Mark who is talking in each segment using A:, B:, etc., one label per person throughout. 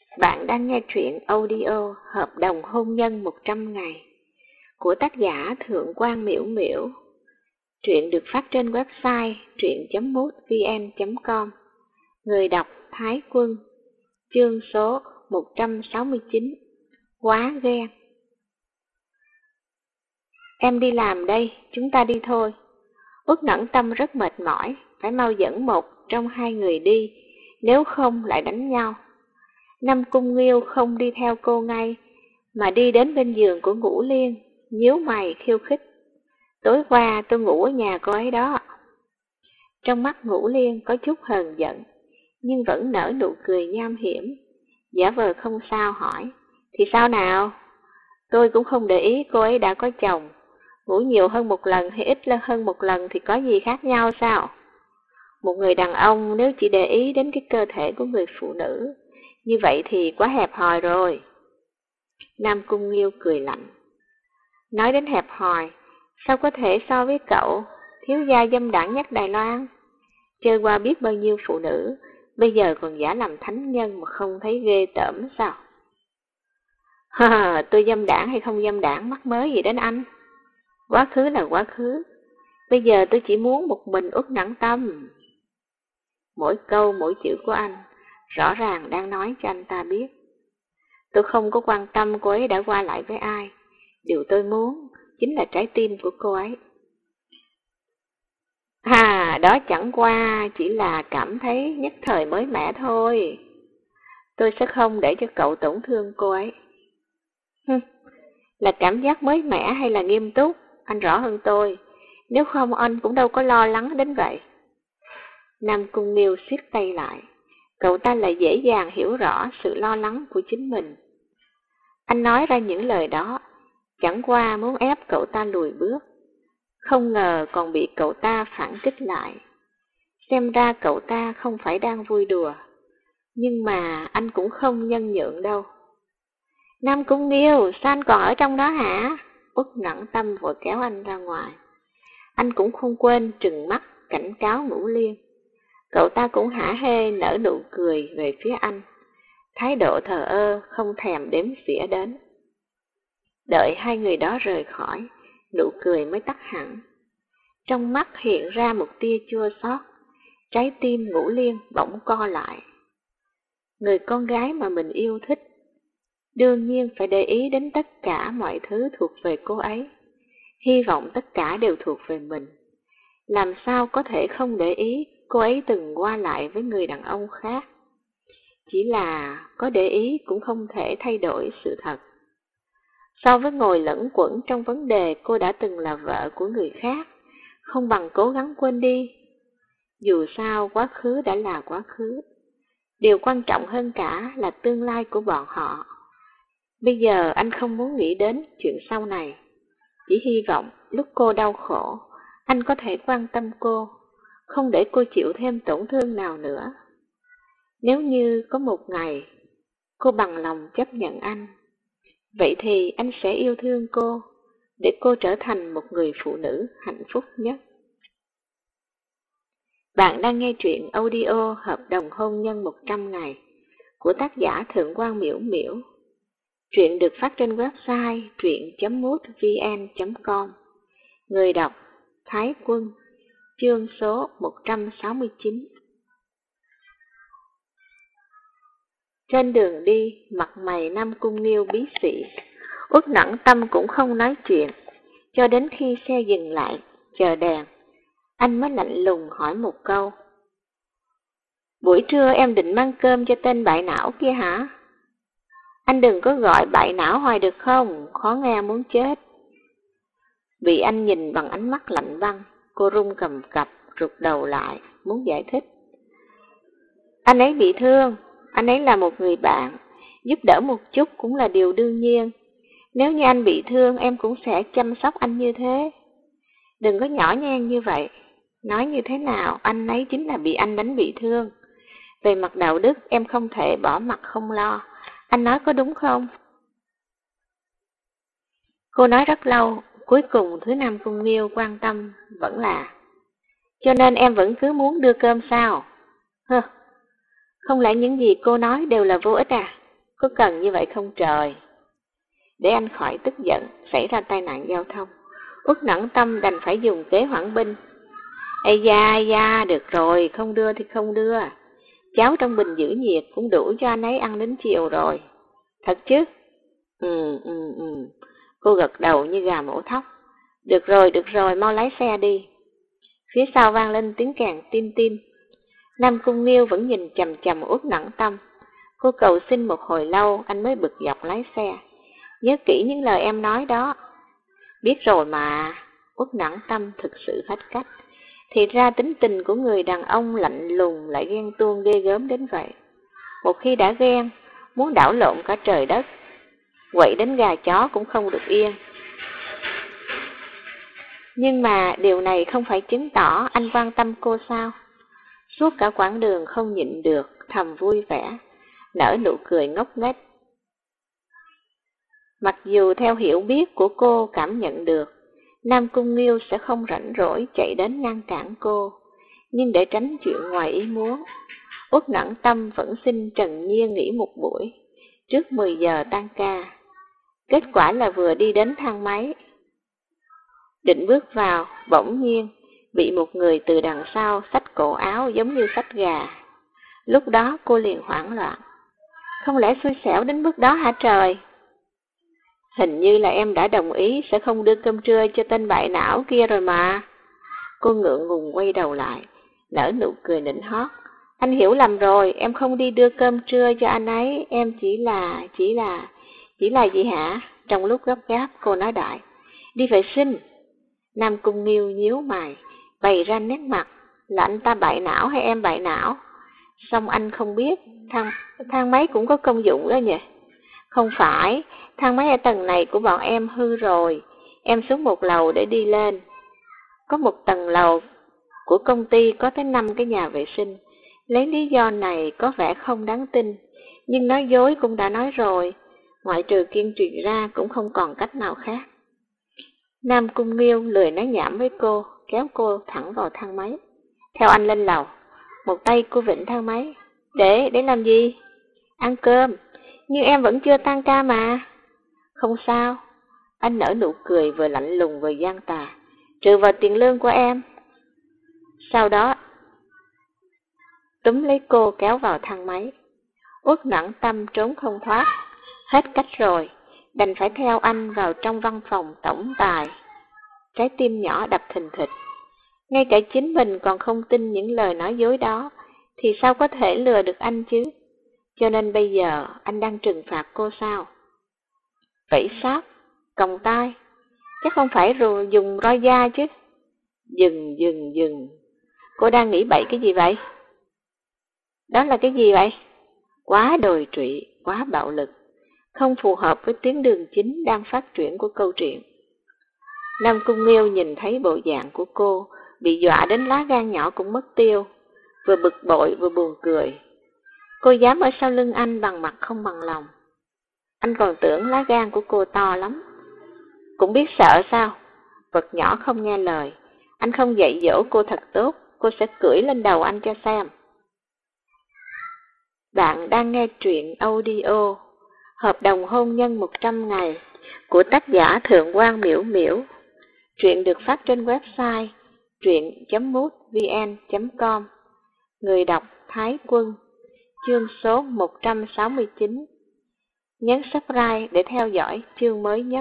A: Bạn đang nghe truyện audio Hợp đồng hôn nhân 100 ngày của tác giả Thượng Quan Miễu Miễu. Truyện được phát trên website truyện.mútvn.com. Người đọc Thái Quân. Chương số 169. Quá ghen. Em đi làm đây, chúng ta đi thôi. Uất Nẫn Tâm rất mệt mỏi, phải mau dẫn một trong hai người đi, nếu không lại đánh nhau. Nam Cung Nghiêu không đi theo cô ngay, mà đi đến bên giường của Ngũ Liên, nhíu mày khiêu khích. Tối qua tôi ngủ ở nhà cô ấy đó. Trong mắt Ngũ Liên có chút hờn giận, nhưng vẫn nở nụ cười nham hiểm, giả vờ không sao hỏi. Thì sao nào? Tôi cũng không để ý cô ấy đã có chồng. Ngủ nhiều hơn một lần hay ít hơn một lần thì có gì khác nhau sao? Một người đàn ông nếu chỉ để ý đến cái cơ thể của người phụ nữ, như vậy thì quá hẹp hòi rồi. Nam Cung Nghiêu cười lạnh. Nói đến hẹp hòi, sao có thể so với cậu, thiếu gia dâm đãng nhất Đài Loan? Chơi qua biết bao nhiêu phụ nữ, bây giờ còn giả làm thánh nhân mà không thấy ghê tởm sao? Tôi dâm đãng hay không dâm đãng mắc mớ gì đến anh? Quá khứ là quá khứ, bây giờ tôi chỉ muốn một mình Uất Nẫn Tâm. Mỗi câu mỗi chữ của anh rõ ràng đang nói cho anh ta biết. Tôi không có quan tâm cô ấy đã qua lại với ai. Điều tôi muốn chính là trái tim của cô ấy. Đó chẳng qua chỉ là cảm thấy nhất thời mới mẻ thôi. Tôi sẽ không để cho cậu tổn thương cô ấy. Là cảm giác mới mẻ hay là nghiêm túc? Anh rõ hơn tôi. Nếu không anh cũng đâu có lo lắng đến vậy. Nam Cung Nghiêu siết tay lại. Cậu ta lại dễ dàng hiểu rõ sự lo lắng của chính mình. Anh nói ra những lời đó, chẳng qua muốn ép cậu ta lùi bước. Không ngờ còn bị cậu ta phản kích lại. Xem ra cậu ta không phải đang vui đùa. Nhưng mà anh cũng không nhân nhượng đâu. Nam Cung Nghiêu, sao anh còn ở trong đó hả? Uất Nẫn Tâm vội kéo anh ra ngoài. Anh cũng không quên trừng mắt cảnh cáo Ngũ Liên. Cậu ta cũng hả hê nở nụ cười về phía anh. Thái độ thờ ơ không thèm đếm xỉa đến. Đợi hai người đó rời khỏi, nụ cười mới tắt hẳn. Trong mắt hiện ra một tia chua xót, trái tim Ngũ Liên bỗng co lại. Người con gái mà mình yêu thích, đương nhiên phải để ý đến tất cả mọi thứ thuộc về cô ấy. Hy vọng tất cả đều thuộc về mình. Làm sao có thể không để ý cô ấy từng qua lại với người đàn ông khác? Chỉ là có để ý cũng không thể thay đổi sự thật. So với ngồi lẫn quẩn trong vấn đề cô đã từng là vợ của người khác, không bằng cố gắng quên đi. Dù sao quá khứ đã là quá khứ. Điều quan trọng hơn cả là tương lai của bọn họ. Bây giờ anh không muốn nghĩ đến chuyện sau này. Chỉ hy vọng lúc cô đau khổ, anh có thể quan tâm cô, không để cô chịu thêm tổn thương nào nữa. Nếu như có một ngày cô bằng lòng chấp nhận anh, vậy thì anh sẽ yêu thương cô, để cô trở thành một người phụ nữ hạnh phúc nhất. Bạn đang nghe truyện audio Hợp đồng hôn nhân 100 ngày của tác giả Thượng Quan Miễu Miễu. Truyện được phát trên website truyện.mútvn.com. Người đọc Thái Quân. Chương số 169. Trên đường đi, mặt mày Nam Cung Nghiêu bí xị. Uất Nẫn Tâm cũng không nói chuyện, cho đến khi xe dừng lại, chờ đèn. Anh mới lạnh lùng hỏi một câu. Buổi trưa em định mang cơm cho tên bại não kia hả? Anh đừng có gọi bại não hoài được không, khó nghe muốn chết. Bị anh nhìn bằng ánh mắt lạnh băng, cô run cầm cập, rụt đầu lại, muốn giải thích. Anh ấy bị thương, anh ấy là một người bạn, giúp đỡ một chút cũng là điều đương nhiên. Nếu như anh bị thương, em cũng sẽ chăm sóc anh như thế. Đừng có nhỏ nhen như vậy. Nói như thế nào, anh ấy chính là bị anh đánh bị thương. Về mặt đạo đức, em không thể bỏ mặt không lo. Anh nói có đúng không? Cô nói rất lâu, cuối cùng thứ Nam Cung Nghiêu quan tâm vẫn là: cho nên em vẫn cứ muốn đưa cơm sao? Không lẽ những gì cô nói đều là vô ích à? Có cần như vậy không trời? Để anh khỏi tức giận, xảy ra tai nạn giao thông, Uất Nẫn Tâm đành phải dùng kế hoãn binh. Ây da, được rồi, không đưa thì không đưa. Cháo trong bình giữ nhiệt cũng đủ cho anh ấy ăn đến chiều rồi. Thật chứ? Ừ. Cô gật đầu như gà mổ thóc. Được rồi, mau lái xe đi. Phía sau vang lên tiếng kèn tim tim. Nam Cung Nghiêu vẫn nhìn chằm chằm Uất Nẫn Tâm. Cô cầu xin một hồi lâu, anh mới bực dọc lái xe. Nhớ kỹ những lời em nói đó. Biết rồi mà. Uất Nẫn Tâm thực sự hết cách. Thì ra tính tình của người đàn ông lạnh lùng lại ghen tuông ghê gớm đến vậy. Một khi đã ghen, muốn đảo lộn cả trời đất, quậy đến gà chó cũng không được yên. Nhưng mà điều này không phải chứng tỏ anh quan tâm cô sao? Suốt cả quãng đường không nhịn được, thầm vui vẻ, nở nụ cười ngốc nghếch. Mặc dù theo hiểu biết của cô cảm nhận được, Nam Cung Nghiêu sẽ không rảnh rỗi chạy đến ngăn cản cô, nhưng để tránh chuyện ngoài ý muốn, Uất Nẫn Tâm vẫn xin Trần Nhiên nghỉ một buổi, trước 10 giờ tan ca. Kết quả là vừa đi đến thang máy, định bước vào, bỗng nhiên bị một người từ đằng sau xách cổ áo giống như xách gà. Lúc đó cô liền hoảng loạn. Không lẽ xui xẻo đến mức đó hả trời? Hình như là em đã đồng ý sẽ không đưa cơm trưa cho tên bại não kia rồi mà. Cô ngượng ngùng quay đầu lại, nở nụ cười nịnh hót. Anh hiểu lầm rồi, em không đi đưa cơm trưa cho anh ấy, em chỉ là gì hả? Trong lúc gấp gáp cô nói đại. Đi vệ sinh. Nam Cung Nghiêu nhíu mày, bày ra nét mặt, là anh ta bại não hay em bại não? Xong anh không biết, thang máy cũng có công dụng đó nhỉ? Không phải, thang máy ở tầng này của bọn em hư rồi, em xuống một lầu để đi lên. Có một tầng lầu của công ty có tới 5 cái nhà vệ sinh, lấy lý do này có vẻ không đáng tin, nhưng nói dối cũng đã nói rồi, ngoại trừ kiên trì ra cũng không còn cách nào khác. Nam Cung Nghiêu lười nói nhảm với cô, kéo cô thẳng vào thang máy. Theo anh lên lầu, một tay cô vịn thang máy. Để làm gì? Ăn cơm, nhưng em vẫn chưa tan ca mà. Không sao, anh nở nụ cười vừa lạnh lùng vừa gian tà, trừ vào tiền lương của em. Sau đó, túm lấy cô kéo vào thang máy. Uất Nẫn Tâm trốn không thoát, hết cách rồi, đành phải theo anh vào trong văn phòng tổng tài. Trái tim nhỏ đập thình thịch. Ngay cả chính mình còn không tin những lời nói dối đó, thì sao có thể lừa được anh chứ? Cho nên bây giờ anh đang trừng phạt cô sao? Vẫy sáp, còng tay, chắc không phải rồi dùng roi da chứ? Dừng. Cô đang nghĩ bậy cái gì vậy? Đó là cái gì vậy? Quá đồi trụy, quá bạo lực, không phù hợp với tuyến đường chính đang phát triển của câu chuyện. Nam Cung Nghiêu nhìn thấy bộ dạng của cô, bị dọa đến lá gan nhỏ cũng mất tiêu, vừa bực bội vừa buồn cười. Cô dám ở sau lưng anh bằng mặt không bằng lòng. Anh còn tưởng lá gan của cô to lắm. Cũng biết sợ sao? Vật nhỏ không nghe lời. Anh không dạy dỗ cô thật tốt, cô sẽ cưỡi lên đầu anh cho xem. Bạn đang nghe truyện audio Hợp đồng hôn nhân 100 ngày của tác giả Thượng Quan Miễu Miễu. Truyện được phát trên website truyện.mútvn.com. Người đọc Thái Quân. Chương số 169. Nhấn subscribe để theo dõi chương mới nhất.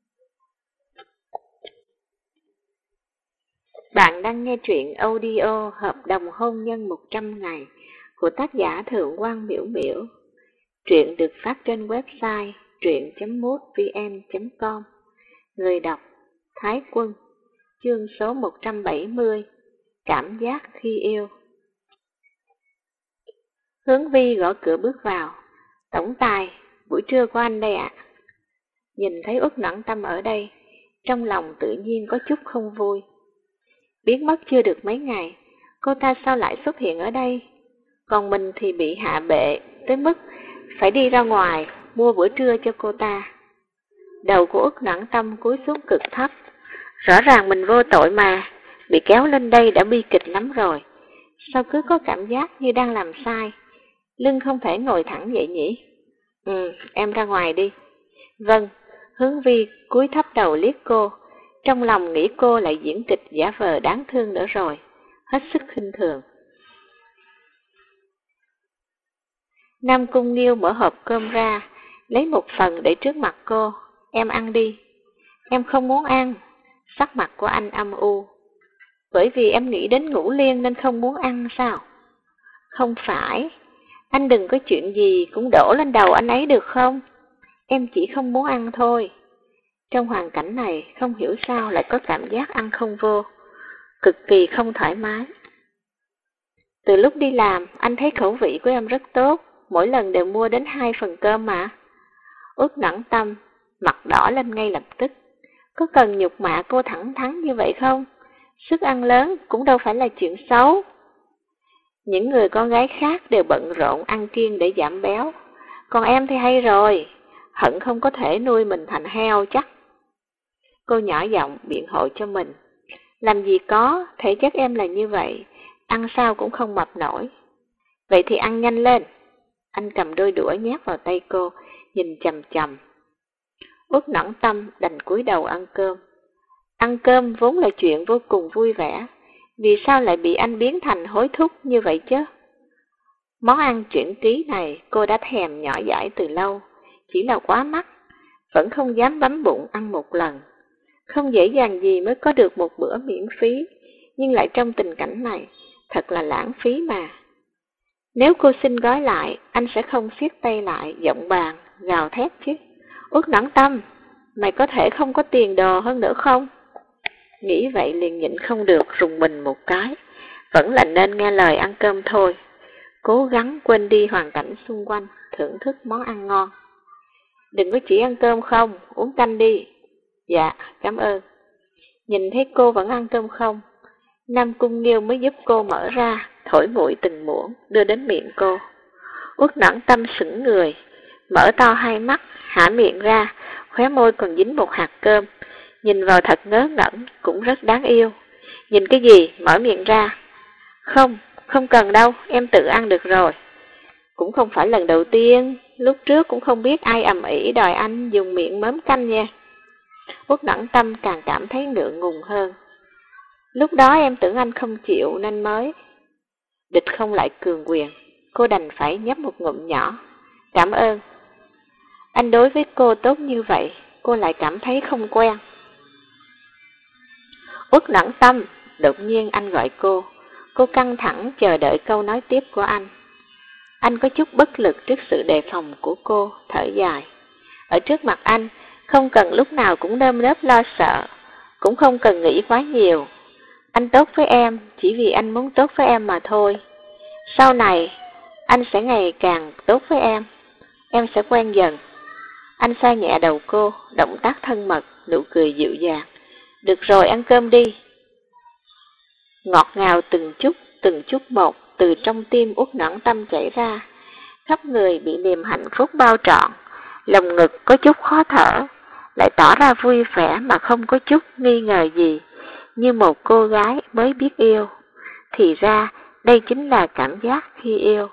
A: Bạn đang nghe truyện audio Hợp đồng hôn nhân 100 ngày của tác giả Thượng Quan Miễu Miễu. Truyện được phát trên website truyện.mútvn.com. Người đọc Thái Quân. Chương số 170. Cảm giác khi yêu. Hướng Vi gõ cửa bước vào. Tổng tài, buổi trưa của anh đây ạ. Nhìn thấy Uất Nẫn Tâm ở đây, trong lòng tự nhiên có chút không vui. Biến mất chưa được mấy ngày, cô ta sao lại xuất hiện ở đây? Còn mình thì bị hạ bệ tới mức phải đi ra ngoài mua bữa trưa cho cô ta. Đầu của Uất Nẫn Tâm cúi xuống cực thấp. Rõ ràng mình vô tội mà, bị kéo lên đây đã bi kịch lắm rồi. Sao cứ có cảm giác như đang làm sai? Lưng không thể ngồi thẳng vậy nhỉ? Em ra ngoài đi. Vâng, Hướng Vi cúi thấp đầu liếc cô, trong lòng nghĩ cô lại diễn kịch giả vờ đáng thương nữa rồi, hết sức khinh thường. Nam Cung Nghiêu mở hộp cơm ra, lấy một phần để trước mặt cô. Em ăn đi. Em không muốn ăn. Sắc mặt của anh âm u. Bởi vì em nghĩ đến Ngũ Liên nên không muốn ăn sao? Không phải. Anh đừng có chuyện gì cũng đổ lên đầu anh ấy được không? Em chỉ không muốn ăn thôi. Trong hoàn cảnh này không hiểu sao lại có cảm giác ăn không vô, cực kỳ không thoải mái. Từ lúc đi làm, anh thấy khẩu vị của em rất tốt, mỗi lần đều mua đến 2 phần cơm mà. Út Noãn Tâm, mặt đỏ lên ngay lập tức. Có cần nhục mạ cô thẳng thắn như vậy không? Sức ăn lớn cũng đâu phải là chuyện xấu. Những người con gái khác đều bận rộn ăn kiêng để giảm béo. Còn em thì hay rồi, hận không có thể nuôi mình thành heo chắc. Cô nhỏ giọng biện hộ cho mình. Làm gì có, thể chất em là như vậy, ăn sao cũng không mập nổi. Vậy thì ăn nhanh lên. Anh cầm đôi đũa nhét vào tay cô, nhìn chằm chằm. Út Noãn Tâm đành cúi đầu ăn cơm. Ăn cơm vốn là chuyện vô cùng vui vẻ, vì sao lại bị anh biến thành hối thúc như vậy chứ? Món ăn chuyển ký này cô đã thèm nhỏ dãi từ lâu, chỉ là quá mắc, vẫn không dám bấm bụng ăn một lần. Không dễ dàng gì mới có được một bữa miễn phí, nhưng lại trong tình cảnh này, thật là lãng phí mà. Nếu cô xin gói lại, anh sẽ không siết tay lại, giọng bàn, gào thét chứ. Út Noãn Tâm, mày có thể không có tiền đồ hơn nữa không? Nghĩ vậy liền nhịn không được rùng mình một cái, vẫn là nên nghe lời ăn cơm thôi. Cố gắng quên đi hoàn cảnh xung quanh, thưởng thức món ăn ngon. Đừng có chỉ ăn cơm không, uống canh đi. Dạ, cảm ơn. Nhìn thấy cô vẫn ăn cơm không, Nam Cung Nghiêu mới giúp cô mở ra, thổi nguội từng muỗng, đưa đến miệng cô. Út Noãn Tâm sững người, mở to hai mắt, há miệng ra, khóe môi còn dính một hạt cơm. Nhìn vào thật ngớ ngẩn, cũng rất đáng yêu. Nhìn cái gì, mở miệng ra. Không, không cần đâu, em tự ăn được rồi. Cũng không phải lần đầu tiên, lúc trước cũng không biết ai ầm ĩ đòi anh dùng miệng mớm canh nha. Út Noãn Tâm càng cảm thấy ngượng ngùng hơn. Lúc đó em tưởng anh không chịu nên mới. Địch không lại cường quyền, cô đành phải nhấp một ngụm nhỏ. Cảm ơn. Anh đối với cô tốt như vậy, cô lại cảm thấy không quen. Út Noãn Tâm, đột nhiên anh gọi cô căng thẳng chờ đợi câu nói tiếp của anh. Anh có chút bất lực trước sự đề phòng của cô, thở dài. Ở trước mặt anh, không cần lúc nào cũng nơm nớp lo sợ, cũng không cần nghĩ quá nhiều. Anh tốt với em, chỉ vì anh muốn tốt với em mà thôi. Sau này, anh sẽ ngày càng tốt với em sẽ quen dần. Anh xoa nhẹ đầu cô, động tác thân mật, nụ cười dịu dàng. Được rồi, ăn cơm đi. Ngọt ngào từng chút một, từ trong tim Út Noãn Tâm chảy ra. Khắp người bị niềm hạnh phúc bao trọn, lồng ngực có chút khó thở, lại tỏ ra vui vẻ mà không có chút nghi ngờ gì, như một cô gái mới biết yêu. Thì ra, đây chính là cảm giác khi yêu.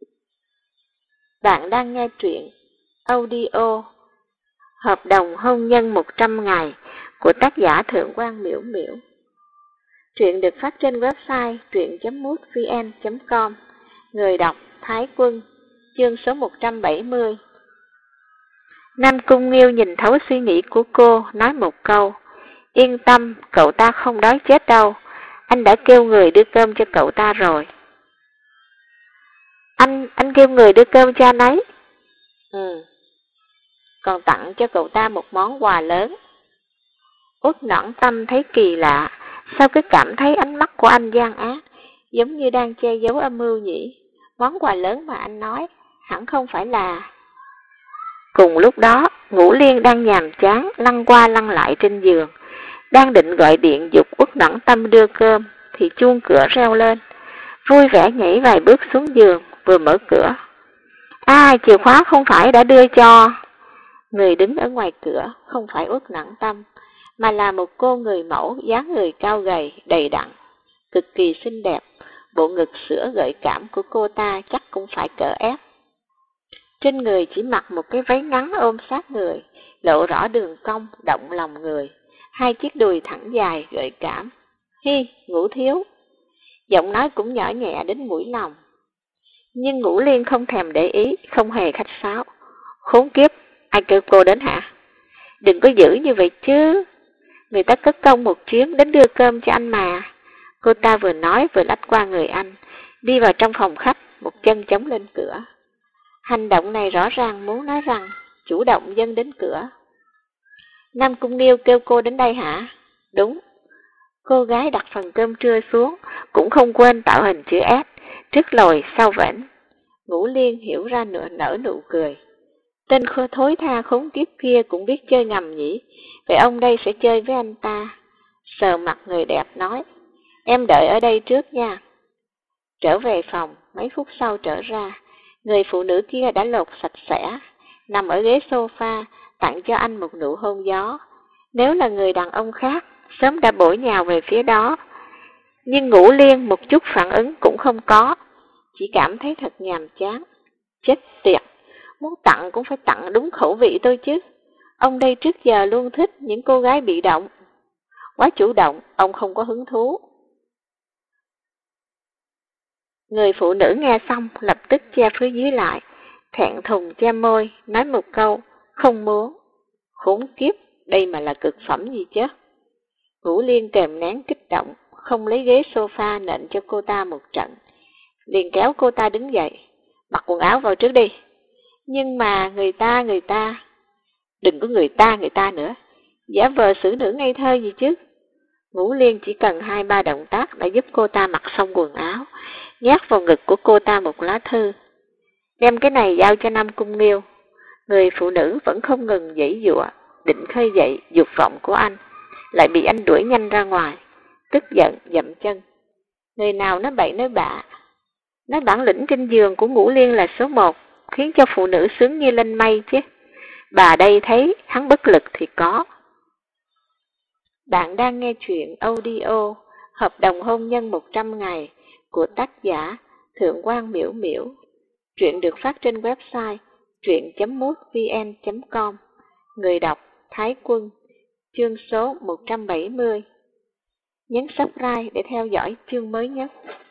A: Bạn đang nghe truyện audio Hợp đồng hôn nhân 100 ngày của tác giả Thượng quan Miễu Miễu. Truyện được phát trên website truyện.mútvn.com. Người đọc Thái Quân. Chương số 170. Nam Cung Nghiêu nhìn thấu suy nghĩ của cô, nói một câu. Yên tâm, cậu ta không đói chết đâu. Anh đã kêu người đưa cơm cho cậu ta rồi. Anh kêu người đưa cơm cho anh ấy? Còn tặng cho cậu ta một món quà lớn. Út Noãn Tâm thấy kỳ lạ, sao cứ cảm thấy ánh mắt của anh gian ác, giống như đang che giấu âm mưu nhỉ? Món quà lớn mà anh nói, hẳn không phải là... Cùng lúc đó, Ngũ Liên đang nhàm chán, lăn qua lăn lại trên giường. Đang định gọi điện giục Út Noãn Tâm đưa cơm, thì chuông cửa reo lên. Vui vẻ nhảy vài bước xuống giường, vừa mở cửa. Chìa khóa không phải đã đưa cho... Người đứng ở ngoài cửa không phải Út Noãn Tâm, mà là một cô người mẫu dáng người cao gầy, đầy đặn, cực kỳ xinh đẹp. Bộ ngực sữa gợi cảm của cô ta chắc cũng phải cỡ ép. Trên người chỉ mặc một cái váy ngắn ôm sát người, lộ rõ đường cong, động lòng người. Hai chiếc đùi thẳng dài, gợi cảm. Hi, Ngũ thiếu. Giọng nói cũng nhỏ nhẹ đến mũi lòng. Nhưng Ngũ Liên không thèm để ý, không hề khách sáo. Khốn kiếp, ai kêu cô đến hả? Đừng có giữ như vậy chứ. Người ta cất công một chuyến đến đưa cơm cho anh mà. Cô ta vừa nói vừa lách qua người anh, đi vào trong phòng khách, một chân chống lên cửa. Hành động này rõ ràng muốn nói rằng chủ động dâng đến cửa. Nam Cung Nghiêu kêu cô đến đây hả? Đúng. Cô gái đặt phần cơm trưa xuống, cũng không quên tạo hình chữ S, trước lồi sau vểnh. Ngũ Liên hiểu ra nở nụ cười. Tên thối tha khốn kiếp kia cũng biết chơi ngầm nhỉ, vậy ông đây sẽ chơi với anh ta. Sờ mặt người đẹp nói, em đợi ở đây trước nha. Trở về phòng, mấy phút sau trở ra, người phụ nữ kia đã lột sạch sẽ, nằm ở ghế sofa, tặng cho anh một nụ hôn gió. Nếu là người đàn ông khác, sớm đã bổ nhào về phía đó. Nhưng Ngũ Liên một chút phản ứng cũng không có, chỉ cảm thấy thật nhàm chán. Chết tiệt, muốn tặng cũng phải tặng đúng khẩu vị tôi chứ. Ông đây trước giờ luôn thích những cô gái bị động. Quá chủ động, ông không có hứng thú. Người phụ nữ nghe xong lập tức che phía dưới lại, thẹn thùng che môi, nói một câu, không muốn. Khốn kiếp, đây mà là cực phẩm gì chứ? Ngũ Liên kèm nén kích động, không lấy ghế sofa nện cho cô ta một trận. Liền kéo cô ta đứng dậy, mặc quần áo vào trước đi. Nhưng mà người ta... Đừng có người ta nữa, giả vờ xử nữ ngây thơ gì chứ. Ngũ Liên chỉ cần 2-3 động tác đã giúp cô ta mặc xong quần áo, nhét vào ngực của cô ta một lá thư. Đem cái này giao cho Nam Cung Nghiêu. Người phụ nữ vẫn không ngừng giãy giụa, định khơi dậy dục vọng của anh, lại bị anh đuổi nhanh ra ngoài, tức giận dậm chân. Người nào nói bậy nói bạ. Nói bản lĩnh trên giường của Ngũ Liên là số 1, khiến cho phụ nữ sướng như lên mây chứ. Bà đây thấy hắn bất lực thì có. Bạn đang nghe truyện audio Hợp đồng hôn nhân 100 ngày của tác giả Thượng quan Miễu Miễu. Truyện được phát trên website truyện.mútvn.com. Người đọc Thái Quân. Chương số 170. Nhấn subscribe để theo dõi chương mới nhất.